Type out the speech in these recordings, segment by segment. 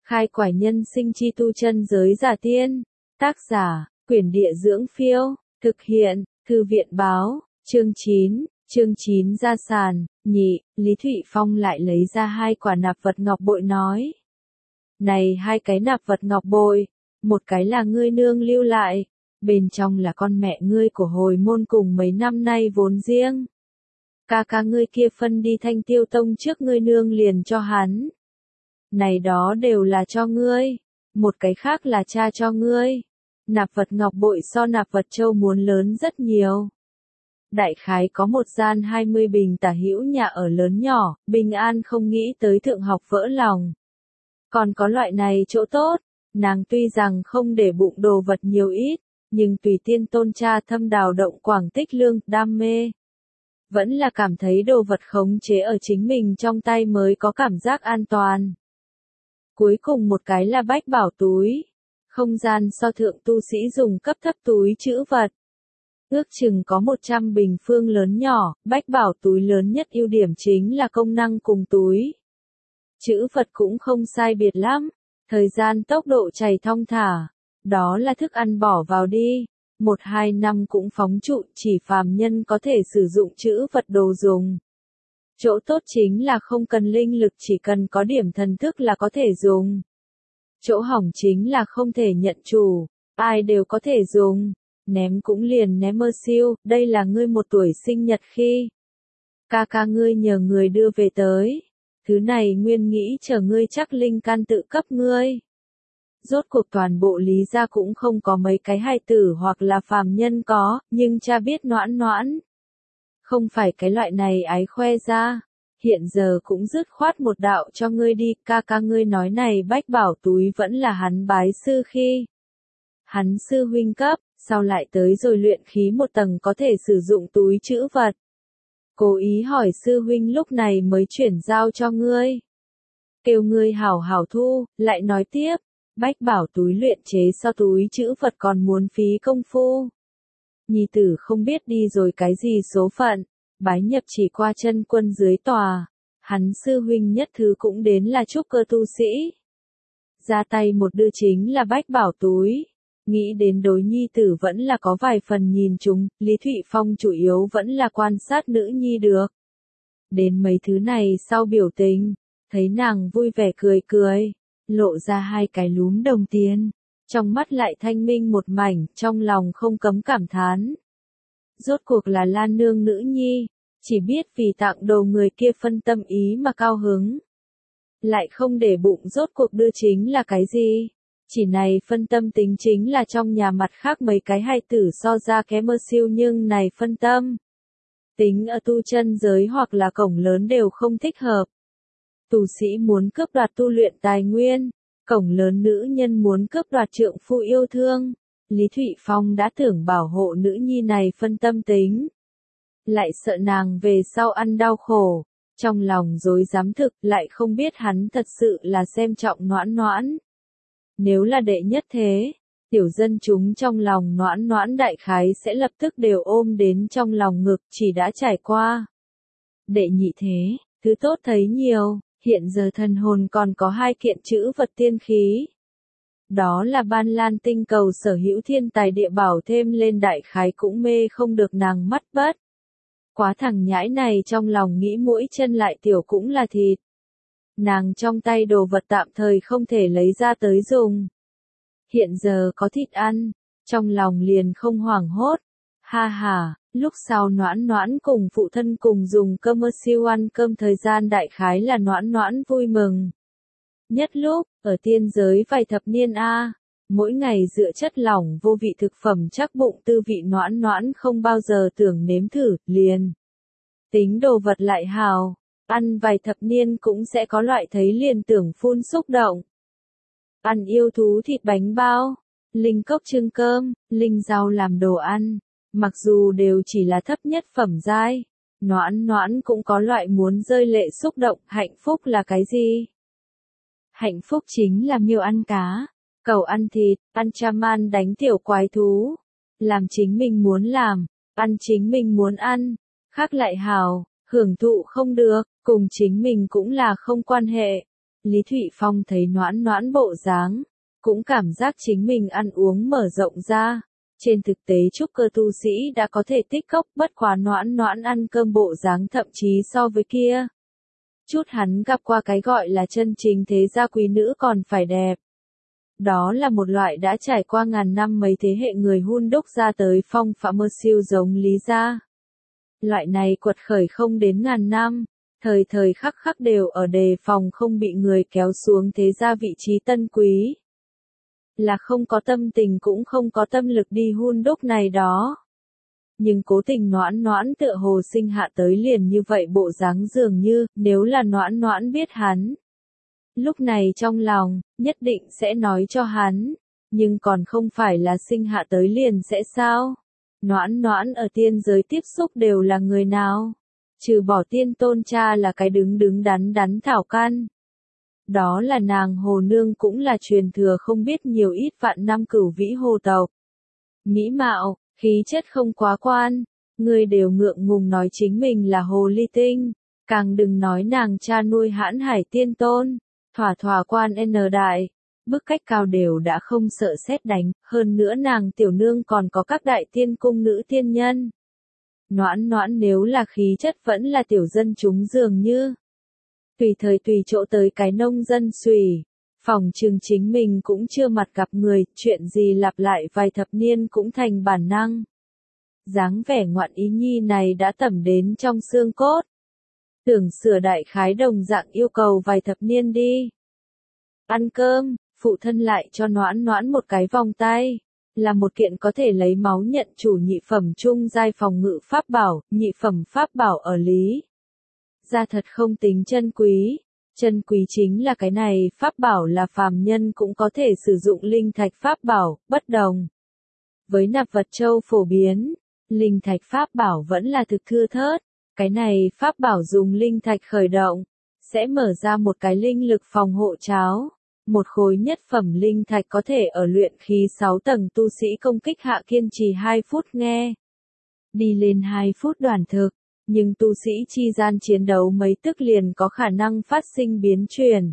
Khai quải nhân sinh chi tu chân giới giả tiên. Tác giả, Quyển Địa Dưỡng Phiêu. Thực hiện, Thư viện Báo. Chương 9 ra sàn. Nhị, Lý Thụy Phong lại lấy ra 2 quả nạp vật ngọc bội nói. Này 2 cái nạp vật ngọc bội, một cái là ngươi nương lưu lại, bên trong là con mẹ ngươi của hồi môn cùng mấy năm nay vốn riêng. Ca ngươi kia phân đi Thanh Tiêu Tông trước ngươi nương liền cho hắn. Này đó đều là cho ngươi, một cái khác là cha cho ngươi. Nạp vật ngọc bội so nạp vật châu muốn lớn rất nhiều. Đại khái có một gian 20 bình tả hữu nhà ở lớn nhỏ, bình an không nghĩ tới thượng học vỡ lòng. Còn có loại này chỗ tốt, nàng tuy rằng không để bụng đồ vật nhiều ít, nhưng tùy tiên tôn cha thâm đào động quảng tích lương, đam mê. Vẫn là cảm thấy đồ vật khống chế ở chính mình trong tay mới có cảm giác an toàn. Cuối cùng một cái là bách bảo túi. Không gian so thượng tu sĩ dùng cấp thấp túi trữ vật. Ước chừng có 100 bình phương lớn nhỏ, bách bảo túi lớn nhất ưu điểm chính là công năng cùng túi trữ vật cũng không sai biệt lắm, thời gian tốc độ chảy thong thả, đó là thức ăn bỏ vào đi, 1-2 năm cũng phóng trụ, chỉ phàm nhân có thể sử dụng trữ vật đồ dùng. Chỗ tốt chính là không cần linh lực, chỉ cần có điểm thần thức là có thể dùng. Chỗ hỏng chính là không thể nhận chủ, ai đều có thể dùng, ném cũng liền ném mơ siêu, đây là ngươi 1 tuổi sinh nhật khi. Ca ngươi nhờ người đưa về tới. Thứ này nguyên nghĩ chờ ngươi chắc linh can tự cấp ngươi. Rốt cuộc toàn bộ Lý gia cũng không có mấy cái hài tử hoặc là phàm nhân có, nhưng cha biết Noãn Noãn. Không phải cái loại này ái khoe ra. Hiện giờ cũng dứt khoát một đạo cho ngươi đi, ca ngươi nói này bách bảo túi vẫn là hắn bái sư khi. Hắn sư huynh cấp, sau lại tới rồi luyện khí một tầng có thể sử dụng túi trữ vật. Cố ý hỏi sư huynh lúc này mới chuyển giao cho ngươi. Kêu ngươi hảo hảo thu, lại nói tiếp, bách bảo túi luyện chế so túi trữ vật còn muốn phí công phu. Nhi tử không biết đi rồi cái gì số phận, bái nhập chỉ qua chân quân dưới tòa, hắn sư huynh nhất thứ cũng đến là trúc cơ tu sĩ. Ra tay một đưa chính là bách bảo túi. Nghĩ đến đối nhi tử vẫn là có vài phần nhìn chúng, Lý Thụy Phong chủ yếu vẫn là quan sát nữ nhi được. Đến mấy thứ này sau biểu tình, thấy nàng vui vẻ cười, lộ ra 2 cái lúm đồng tiền, trong mắt lại thanh minh một mảnh, trong lòng không cấm cảm thán. Rốt cuộc là Lan nương nữ nhi, chỉ biết vì tặng đồ người kia phân tâm ý mà cao hứng. Lại không để bụng rốt cuộc đưa chính là cái gì. Chỉ này phân tâm tính chính là trong nhà mặt khác mấy cái hài tử so ra kém mơ siêu, nhưng này phân tâm tính ở tu chân giới hoặc là cổng lớn đều không thích hợp. Tu sĩ muốn cướp đoạt tu luyện tài nguyên, cổng lớn nữ nhân muốn cướp đoạt trượng phu yêu thương. Lý Thụy Phong đã tưởng bảo hộ nữ nhi này phân tâm tính, lại sợ nàng về sau ăn đau khổ, trong lòng rối rắm thực, lại không biết hắn thật sự là xem trọng Noãn Noãn. Nếu là đệ nhất thế, tiểu dân chúng trong lòng Noãn Noãn đại khái sẽ lập tức đều ôm đến trong lòng ngực, chỉ đã trải qua. Đệ nhị thế, thứ tốt thấy nhiều, hiện giờ thần hồn còn có 2 kiện trữ vật tiên khí. Đó là Ban Lan tinh cầu sở hữu thiên tài địa bảo, thêm lên đại khái cũng mê không được nàng mắt bất. Quá thằng nhãi này trong lòng nghĩ mũi chân lại tiểu cũng là thịt. Nàng trong tay đồ vật tạm thời không thể lấy ra tới dùng. Hiện giờ có thịt ăn, trong lòng liền không hoảng hốt. Ha, lúc sau Noãn Noãn cùng phụ thân cùng dùng cơm mơ siêu ăn cơm, thời gian đại khái là Noãn Noãn vui mừng. Nhất lúc, ở tiên giới vài thập niên mỗi ngày dựa chất lỏng vô vị thực phẩm chắc bụng tư vị Noãn Noãn không bao giờ tưởng nếm thử, liền. Tính đồ vật lại hào. Ăn vài thập niên cũng sẽ có loại thấy liền tưởng phun xúc động. Ăn yêu thú thịt bánh bao, linh cốc trưng cơm, linh rau làm đồ ăn, mặc dù đều chỉ là thấp nhất phẩm giai, Noãn Noãn cũng có loại muốn rơi lệ xúc động. Hạnh phúc là cái gì? Hạnh phúc chính là miêu ăn cá, cẩu ăn thịt, ăn chaman đánh tiểu quái thú, làm chính mình muốn làm, ăn chính mình muốn ăn, khác lại hào. Hưởng thụ không được, cùng chính mình cũng là không quan hệ. Lý Thụy Phong thấy Noãn Noãn bộ dáng, cũng cảm giác chính mình ăn uống mở rộng ra. Trên thực tế trúc cơ tu sĩ đã có thể tích cốc, bất quá Noãn Noãn ăn cơm bộ dáng thậm chí so với kia. Chút hắn gặp qua cái gọi là chân chính thế gia quý nữ còn phải đẹp. Đó là một loại đã trải qua ngàn năm mấy thế hệ người hun đúc ra tới phong phạm mơ siêu giống Lý gia. Loại này quật khởi không đến ngàn năm, thời thời khắc khắc đều ở đề phòng không bị người kéo xuống thế gia vị trí tân quý. Là không có tâm tình cũng không có tâm lực đi hun đúc này đó. Nhưng cố tình Noãn Noãn tựa hồ sinh hạ tới liền như vậy bộ dáng dường như, nếu là Noãn Noãn biết hắn. Lúc này trong lòng, nhất định sẽ nói cho hắn, nhưng còn không phải là sinh hạ tới liền sẽ sao? Noãn Noãn ở tiên giới tiếp xúc đều là người nào? Trừ bỏ tiên tôn cha là cái đứng đứng đắn đắn thảo căn. Đó là nàng hồ nương cũng là truyền thừa không biết nhiều ít vạn năm cửu vĩ hồ tộc. Mỹ mạo, khí chất không quá quan, người đều ngượng ngùng nói chính mình là hồ ly tinh, càng đừng nói nàng cha nuôi hãn hải tiên tôn, thỏa thỏa quan N đại, bức cách cao đều đã không sợ sét đánh, hơn nữa nàng tiểu nương còn có các đại tiên cung nữ tiên nhân. Noãn Noãn nếu là khí chất vẫn là tiểu dân chúng dường như. Tùy thời tùy chỗ tới cái nông dân xùy, phòng trường chính mình cũng chưa mặt gặp người, chuyện gì lặp lại vài thập niên cũng thành bản năng. Dáng vẻ ngoạn ý nhi này đã tẩm đến trong xương cốt. Tưởng sửa đại khái đồng dạng yêu cầu vài thập niên đi. Ăn cơm, phụ thân lại cho Noãn Noãn một cái vòng tay. Là một kiện có thể lấy máu nhận chủ nhị phẩm trung giai phòng ngự pháp bảo, nhị phẩm pháp bảo ở Lý gia thật không tính chân quý. Chân quý chính là cái này, pháp bảo là phàm nhân cũng có thể sử dụng linh thạch pháp bảo, bất đồng. Với nạp vật châu phổ biến, linh thạch pháp bảo vẫn là thực thưa thớt. Cái này pháp bảo dùng linh thạch khởi động, sẽ mở ra một cái linh lực phòng hộ cháo. Một khối nhất phẩm linh thạch có thể ở luyện khí 6 tầng tu sĩ công kích hạ kiên trì 2 phút nghe. Đi lên 2 phút đoàn thực, nhưng tu sĩ chi gian chiến đấu mấy tức liền có khả năng phát sinh biến chuyển.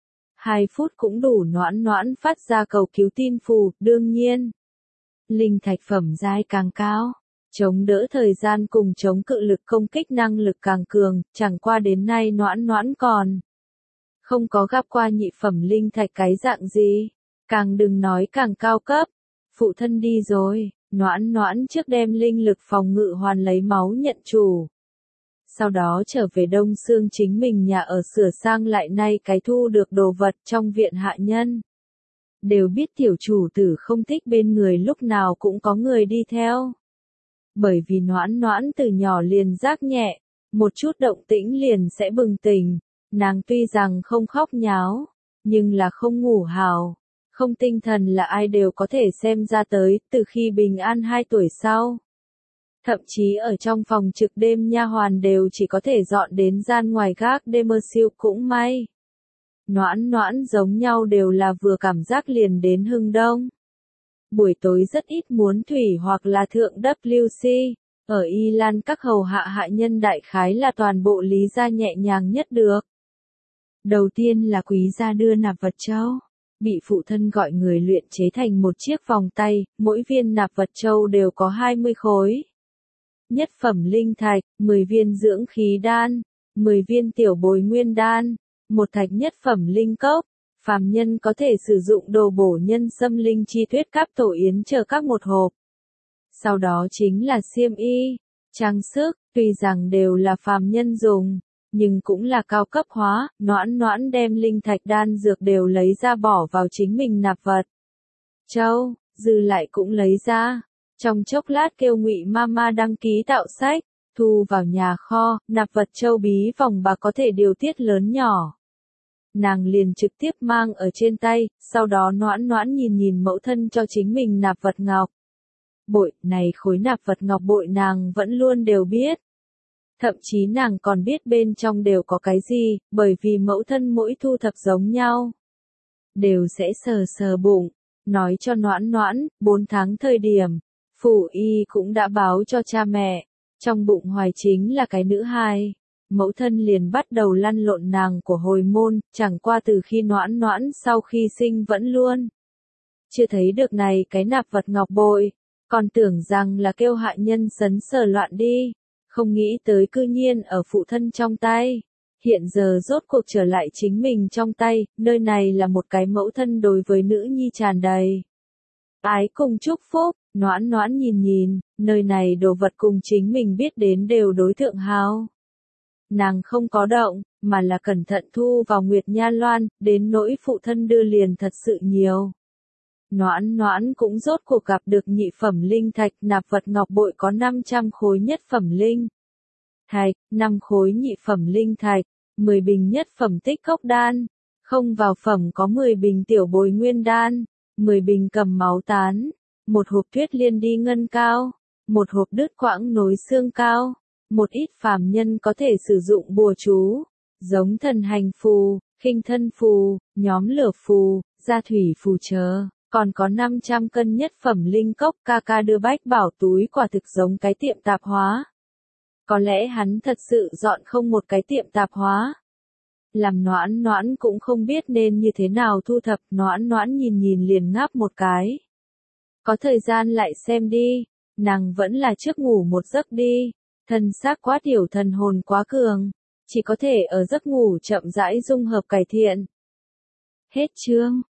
2 phút cũng đủ Noãn Noãn phát ra cầu cứu tin phù, đương nhiên. Linh thạch phẩm giai càng cao, chống đỡ thời gian cùng chống cự lực công kích năng lực càng cường, chẳng qua đến nay Noãn Noãn còn không có gặp qua nhị phẩm linh thạch cái dạng gì, càng đừng nói càng cao cấp. Phụ thân đi rồi, Noãn Noãn trước đem linh lực phòng ngự hoàn lấy máu nhận chủ. Sau đó trở về Đông Sương chính mình nhà ở sửa sang lại nay cái thu được đồ vật trong viện hạ nhân. Đều biết tiểu chủ tử không thích bên người lúc nào cũng có người đi theo. Bởi vì Noãn Noãn từ nhỏ liền giác nhẹ, một chút động tĩnh liền sẽ bừng tỉnh. Nàng tuy rằng không khóc nháo, nhưng là không ngủ hào, không tinh thần là ai đều có thể xem ra tới, từ khi bình an 2 tuổi sau. Thậm chí ở trong phòng trực đêm nha hoàn đều chỉ có thể dọn đến gian ngoài gác đêm mơ siêu cũng may. Noãn Noãn giống nhau đều là vừa cảm giác liền đến hưng đông. Buổi tối rất ít muốn thủy hoặc là thượng WC, ở Y Lan các hầu hạ hạ nhân đại khái là toàn bộ Lý gia nhẹ nhàng nhất được. Đầu tiên là quý gia đưa nạp vật châu, bị phụ thân gọi người luyện chế thành một chiếc vòng tay, mỗi viên nạp vật châu đều có 20 khối. Nhất phẩm linh thạch, 10 viên dưỡng khí đan, 10 viên tiểu bồi nguyên đan, một thạch nhất phẩm linh cốc, phàm nhân có thể sử dụng đồ bổ nhân xâm linh chi thuyết cáp tổ yến chờ các một hộp. Sau đó chính là xiêm y, trang sức, tuy rằng đều là phàm nhân dùng, nhưng cũng là cao cấp hóa. Noãn Noãn đem linh thạch đan dược đều lấy ra bỏ vào chính mình nạp vật châu, dư lại cũng lấy ra. Trong chốc lát kêu Ngụy Mama đăng ký tạo sách, thu vào nhà kho, nạp vật châu bí vòng bạc có thể điều tiết lớn nhỏ. Nàng liền trực tiếp mang ở trên tay, sau đó Noãn Noãn nhìn nhìn mẫu thân cho chính mình nạp vật ngọc. Bội, này khối nạp vật ngọc bội nàng vẫn luôn đều biết. Thậm chí nàng còn biết bên trong đều có cái gì, bởi vì mẫu thân mỗi thu thập giống nhau. Đều sẽ sờ sờ bụng, nói cho Noãn Noãn, 4 tháng thời điểm, phủ y cũng đã báo cho cha mẹ, trong bụng hoài chính là cái nữ hài. mẫu thân liền bắt đầu lăn lộn nàng của hồi môn, chẳng qua từ khi Noãn Noãn sau khi sinh vẫn luôn chưa thấy được này cái nạp vật ngọc bội, còn tưởng rằng là kêu hạ nhân sấn sờ loạn đi, không nghĩ tới cư nhiên ở phụ thân trong tay. Hiện giờ rốt cuộc trở lại chính mình trong tay, nơi này là một cái mẫu thân đối với nữ nhi tràn đầy ái cùng chúc phúc. Noãn Noãn nhìn nhìn, nơi này đồ vật cùng chính mình biết đến đều đối thượng hào. Nàng không có động, mà là cẩn thận thu vào Nguyệt Nha Loan, đến nỗi phụ thân đưa liền thật sự nhiều. Noãn Noãn cũng rốt cuộc gặp được nhị phẩm linh thạch, nạp vật ngọc bội có 500 khối nhất phẩm linh thạch, 5 khối nhị phẩm linh thạch, 10 bình nhất phẩm tích cốc đan, không vào phẩm có 10 bình tiểu bồi nguyên đan, 10 bình cầm máu tán, một hộp tuyết liên đi ngân cao, một hộp đứt quãng nối xương cao, một ít phàm nhân có thể sử dụng bùa chú, giống thần hành phù, khinh thân phù, nhóm lửa phù, gia thủy phù chờ. Còn có 500 cân nhất phẩm linh cốc, ca ca đưa bách bảo túi quả thực giống cái tiệm tạp hóa. Có lẽ hắn thật sự dọn không một cái tiệm tạp hóa. Làm Noãn Noãn cũng không biết nên như thế nào thu thập, Noãn Noãn nhìn nhìn liền ngáp một cái. Có thời gian lại xem đi, nàng vẫn là trước ngủ một giấc đi, thân xác quá tiểu thần hồn quá cường, chỉ có thể ở giấc ngủ chậm rãi dung hợp cải thiện. Hết chương.